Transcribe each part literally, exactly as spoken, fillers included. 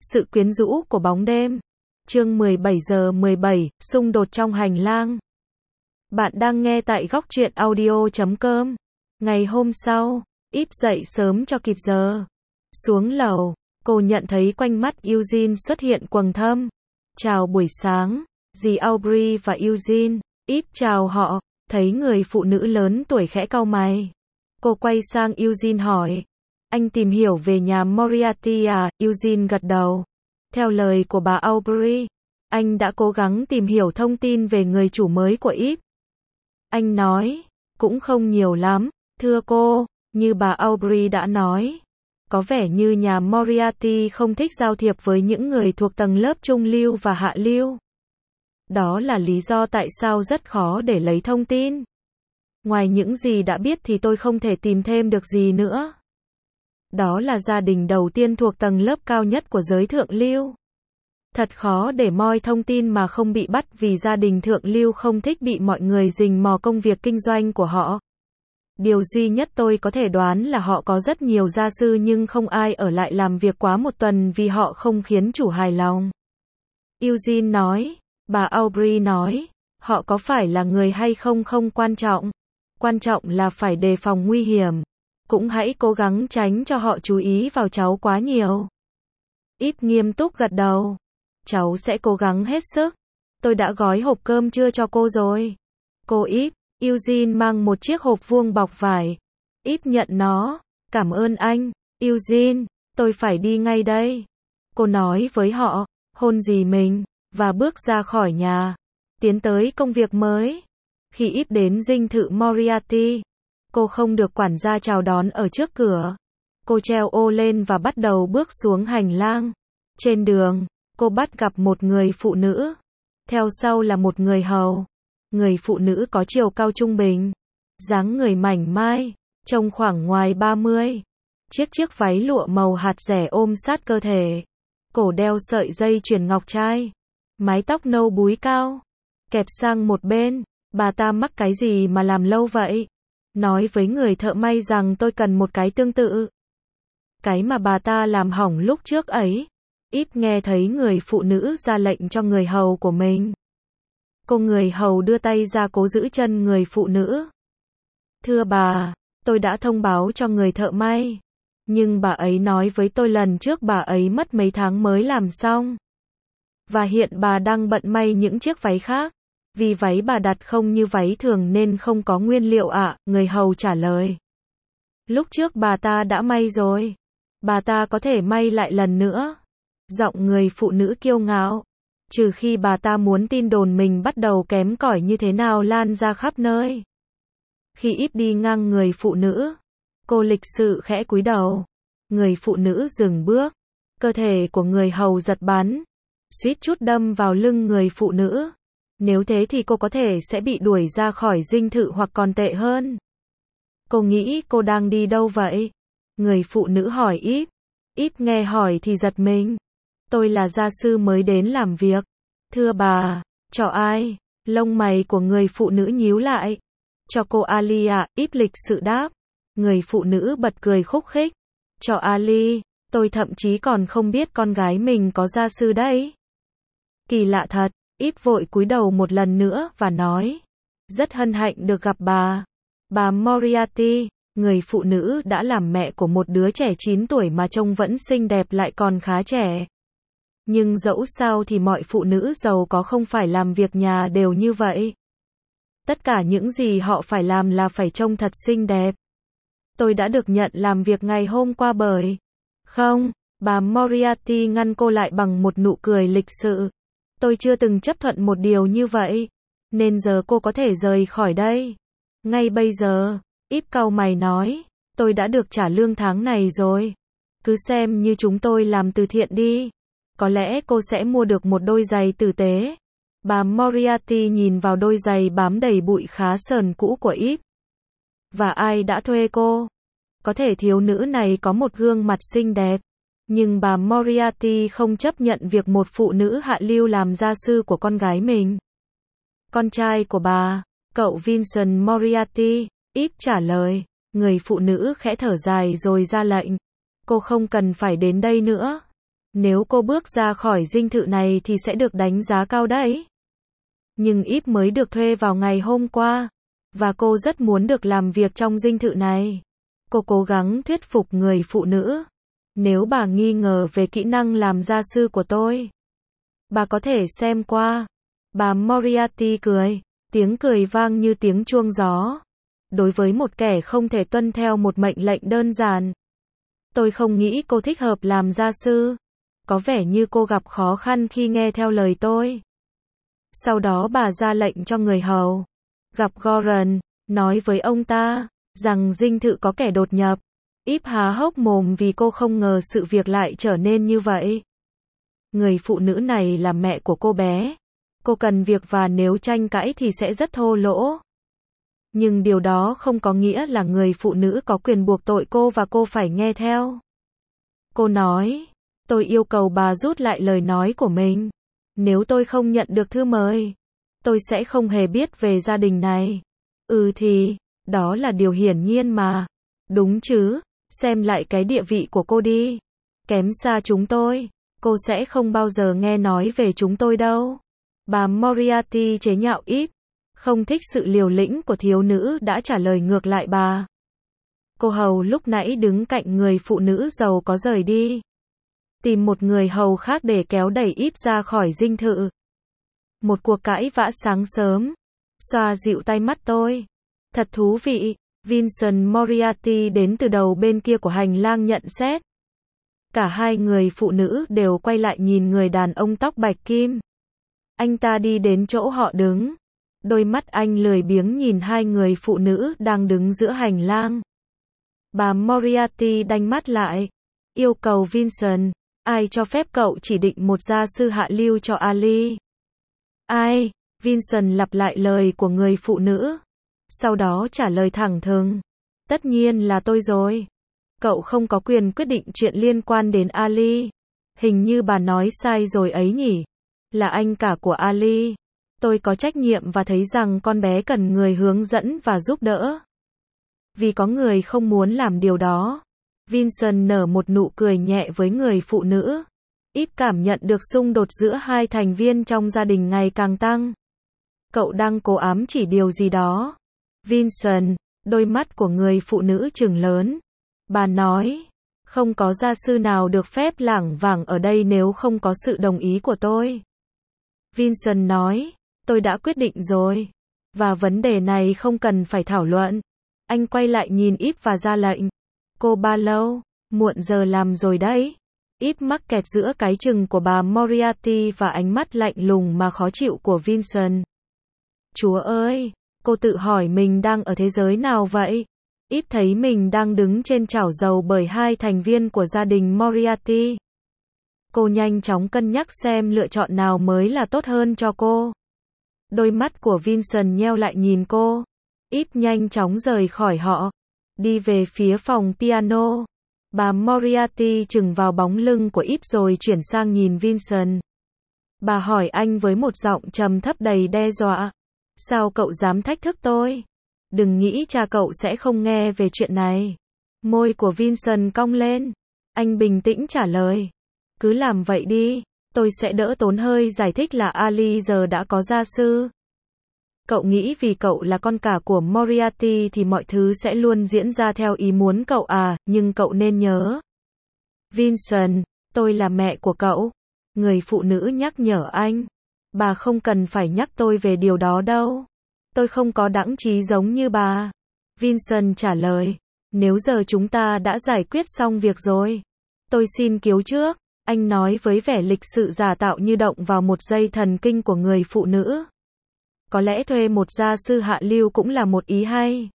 Sự quyến rũ của bóng đêm. Chương mười bảy giờ mười bảy, xung đột trong hành lang. Bạn đang nghe tại góc truyện audio chấm com. Ngày hôm sau, Yves dậy sớm cho kịp giờ. Xuống lầu, cô nhận thấy quanh mắt Eugene xuất hiện quầng thâm. Chào buổi sáng, dì Aubrey và Eugene. Yves chào họ, thấy người phụ nữ lớn tuổi khẽ cau mày. Cô quay sang Eugene hỏi, anh tìm hiểu về nhà Moriarty à? Eugene gật đầu. Theo lời của bà Aubrey, anh đã cố gắng tìm hiểu thông tin về người chủ mới của Yves. Anh nói, cũng không nhiều lắm, thưa cô, như bà Aubrey đã nói. Có vẻ như nhà Moriarty không thích giao thiệp với những người thuộc tầng lớp trung lưu và hạ lưu. Đó là lý do tại sao rất khó để lấy thông tin. Ngoài những gì đã biết thì tôi không thể tìm thêm được gì nữa. Đó là gia đình đầu tiên thuộc tầng lớp cao nhất của giới thượng lưu. Thật khó để moi thông tin mà không bị bắt vì gia đình thượng lưu không thích bị mọi người rình mò công việc kinh doanh của họ. Điều duy nhất tôi có thể đoán là họ có rất nhiều gia sư nhưng không ai ở lại làm việc quá một tuần vì họ không khiến chủ hài lòng. Eugene nói, bà Aubrey nói, họ có phải là người hay không không quan trọng. Quan trọng là phải đề phòng nguy hiểm. Cũng hãy cố gắng tránh cho họ chú ý vào cháu quá nhiều. Yves nghiêm túc gật đầu. Cháu sẽ cố gắng hết sức. Tôi đã gói hộp cơm trưa cho cô rồi. Cô Yves, Eugene mang một chiếc hộp vuông bọc vải. Yves nhận nó. Cảm ơn anh, Eugene, tôi phải đi ngay đây. Cô nói với họ, hôn dì mình, và bước ra khỏi nhà. Tiến tới công việc mới. Khi Yves đến dinh thự Moriarty, cô không được quản gia chào đón ở trước cửa. Cô treo ô lên và bắt đầu bước xuống hành lang. Trên đường, cô bắt gặp một người phụ nữ. Theo sau là một người hầu. Người phụ nữ có chiều cao trung bình. Dáng người mảnh mai, trông khoảng ngoài ba mươi. Chiếc chiếc váy lụa màu hạt rẻ ôm sát cơ thể. Cổ đeo sợi dây chuyền ngọc trai. Mái tóc nâu búi cao. Kẹp sang một bên. Bà ta mắc cái gì mà làm lâu vậy? Nói với người thợ may rằng tôi cần một cái tương tự. Cái mà bà ta làm hỏng lúc trước ấy. Yves nghe thấy người phụ nữ ra lệnh cho người hầu của mình. Cô người hầu đưa tay ra cố giữ chân người phụ nữ. Thưa bà, tôi đã thông báo cho người thợ may. Nhưng bà ấy nói với tôi lần trước bà ấy mất mấy tháng mới làm xong. Và hiện bà đang bận may những chiếc váy khác. Vì váy bà đặt không như váy thường nên không có nguyên liệu ạ, à, người hầu trả lời. Lúc trước bà ta đã may rồi. Bà ta có thể may lại lần nữa. Giọng người phụ nữ kiêu ngạo. Trừ khi bà ta muốn tin đồn mình bắt đầu kém cỏi như thế nào lan ra khắp nơi. Khi Yves đi ngang người phụ nữ, cô lịch sự khẽ cúi đầu. Người phụ nữ dừng bước. Cơ thể của người hầu giật bắn. Suýt chút đâm vào lưng người phụ nữ. Nếu thế thì cô có thể sẽ bị đuổi ra khỏi dinh thự hoặc còn tệ hơn. Cô nghĩ cô đang đi đâu vậy? Người phụ nữ hỏi Yves. Yves nghe hỏi thì giật mình. Tôi là gia sư mới đến làm việc. Thưa bà, cho ai? Lông mày của người phụ nữ nhíu lại. Cho cô Ali ạ, Yves lịch sự đáp. Người phụ nữ bật cười khúc khích. Cho Ali, tôi thậm chí còn không biết con gái mình có gia sư đấy. Kỳ lạ thật. Yves vội cúi đầu một lần nữa và nói. Rất hân hạnh được gặp bà. Bà Moriarty, người phụ nữ đã làm mẹ của một đứa trẻ chín tuổi mà trông vẫn xinh đẹp lại còn khá trẻ. Nhưng dẫu sao thì mọi phụ nữ giàu có không phải làm việc nhà đều như vậy. Tất cả những gì họ phải làm là phải trông thật xinh đẹp. Tôi đã được nhận làm việc ngày hôm qua bởi. Không, bà Moriarty ngăn cô lại bằng một nụ cười lịch sự. Tôi chưa từng chấp thuận một điều như vậy. Nên giờ cô có thể rời khỏi đây. Ngay bây giờ, Yves cau mày nói. Tôi đã được trả lương tháng này rồi. Cứ xem như chúng tôi làm từ thiện đi. Có lẽ cô sẽ mua được một đôi giày tử tế. Bà Moriarty nhìn vào đôi giày bám đầy bụi khá sờn cũ của Yves. Và ai đã thuê cô? Có thể thiếu nữ này có một gương mặt xinh đẹp. Nhưng bà Moriarty không chấp nhận việc một phụ nữ hạ lưu làm gia sư của con gái mình. Con trai của bà, cậu Vincent Moriarty, Yves trả lời. Người phụ nữ khẽ thở dài rồi ra lệnh. Cô không cần phải đến đây nữa. Nếu cô bước ra khỏi dinh thự này thì sẽ được đánh giá cao đấy. Nhưng Íp mới được thuê vào ngày hôm qua, và cô rất muốn được làm việc trong dinh thự này. Cô cố gắng thuyết phục người phụ nữ. Nếu bà nghi ngờ về kỹ năng làm gia sư của tôi, bà có thể xem qua. Bà Moriarty cười. Tiếng cười vang như tiếng chuông gió. Đối với một kẻ không thể tuân theo một mệnh lệnh đơn giản, tôi không nghĩ cô thích hợp làm gia sư. Có vẻ như cô gặp khó khăn khi nghe theo lời tôi. Sau đó bà ra lệnh cho người hầu gặp Gordon, nói với ông ta rằng dinh thự có kẻ đột nhập. Íp há hốc mồm vì cô không ngờ sự việc lại trở nên như vậy. Người phụ nữ này là mẹ của cô bé. Cô cần việc và nếu tranh cãi thì sẽ rất thô lỗ. Nhưng điều đó không có nghĩa là người phụ nữ có quyền buộc tội cô và cô phải nghe theo. Cô nói, tôi yêu cầu bà rút lại lời nói của mình. Nếu tôi không nhận được thư mời, tôi sẽ không hề biết về gia đình này. Ừ thì, đó là điều hiển nhiên mà. Đúng chứ, xem lại cái địa vị của cô đi. Kém xa chúng tôi, cô sẽ không bao giờ nghe nói về chúng tôi đâu. Bà Moriarty chế nhạo Íp, không thích sự liều lĩnh của thiếu nữ đã trả lời ngược lại bà. Cô hầu lúc nãy đứng cạnh người phụ nữ giàu có rời đi. Tìm một người hầu khác để kéo đẩy Íp ra khỏi dinh thự. Một cuộc cãi vã sáng sớm. Xoa dịu tay mắt tôi. Thật thú vị. Vincent Moriarty đến từ đầu bên kia của hành lang nhận xét. Cả hai người phụ nữ đều quay lại nhìn người đàn ông tóc bạch kim. Anh ta đi đến chỗ họ đứng. Đôi mắt anh lười biếng nhìn hai người phụ nữ đang đứng giữa hành lang. Bà Moriarty đanh mắt lại. Yêu cầu Vincent, ai cho phép cậu chỉ định một gia sư hạ lưu cho Ali? Ai? Vincent lặp lại lời của người phụ nữ. Sau đó trả lời thẳng thừng. Tất nhiên là tôi rồi. Cậu không có quyền quyết định chuyện liên quan đến Ali. Hình như bà nói sai rồi ấy nhỉ? Là anh cả của Ali. Tôi có trách nhiệm và thấy rằng con bé cần người hướng dẫn và giúp đỡ. Vì có người không muốn làm điều đó. Vincent nở một nụ cười nhẹ với người phụ nữ. Íp cảm nhận được xung đột giữa hai thành viên trong gia đình ngày càng tăng. Cậu đang cố ám chỉ điều gì đó. Vincent, đôi mắt của người phụ nữ trừng lớn. Bà nói, không có gia sư nào được phép lảng vảng ở đây nếu không có sự đồng ý của tôi. Vincent nói, tôi đã quyết định rồi. Và vấn đề này không cần phải thảo luận. Anh quay lại nhìn Íp và ra lệnh. Cô ba lâu, muộn giờ làm rồi đấy. Íp mắc kẹt giữa cái chừng của bà Moriarty và ánh mắt lạnh lùng mà khó chịu của Vincent. Chúa ơi, cô tự hỏi mình đang ở thế giới nào vậy? Íp thấy mình đang đứng trên chảo dầu bởi hai thành viên của gia đình Moriarty. Cô nhanh chóng cân nhắc xem lựa chọn nào mới là tốt hơn cho cô. Đôi mắt của Vincent nheo lại nhìn cô. Íp nhanh chóng rời khỏi họ. Đi về phía phòng piano. Bà Moriarty chừng vào bóng lưng của Íp rồi chuyển sang nhìn Vincent. Bà hỏi anh với một giọng trầm thấp đầy đe dọa. Sao cậu dám thách thức tôi? Đừng nghĩ cha cậu sẽ không nghe về chuyện này. Môi của Vincent cong lên. Anh bình tĩnh trả lời. Cứ làm vậy đi. Tôi sẽ đỡ tốn hơi giải thích là Ali giờ đã có gia sư. Cậu nghĩ vì cậu là con cả của Moriarty thì mọi thứ sẽ luôn diễn ra theo ý muốn cậu à, nhưng cậu nên nhớ. Vincent, tôi là mẹ của cậu. Người phụ nữ nhắc nhở anh. Bà không cần phải nhắc tôi về điều đó đâu. Tôi không có đãng trí giống như bà. Vincent trả lời. Nếu giờ chúng ta đã giải quyết xong việc rồi. Tôi xin cứu trước. Anh nói với vẻ lịch sự giả tạo như động vào một dây thần kinh của người phụ nữ. Có lẽ thuê một gia sư hạ lưu cũng là một ý hay.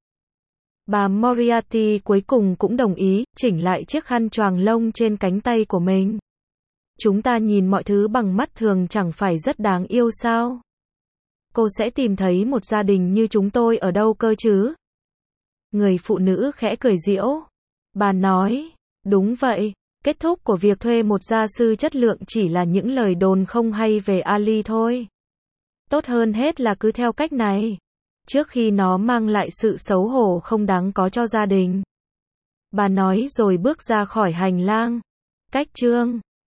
Bà Moriarty cuối cùng cũng đồng ý, chỉnh lại chiếc khăn choàng lông trên cánh tay của mình. Chúng ta nhìn mọi thứ bằng mắt thường chẳng phải rất đáng yêu sao? Cô sẽ tìm thấy một gia đình như chúng tôi ở đâu cơ chứ? Người phụ nữ khẽ cười giễu. Bà nói, đúng vậy, kết thúc của việc thuê một gia sư chất lượng chỉ là những lời đồn không hay về Ali thôi. Tốt hơn hết là cứ theo cách này. Trước khi nó mang lại sự xấu hổ không đáng có cho gia đình. Bà nói rồi bước ra khỏi hành lang. Cách chương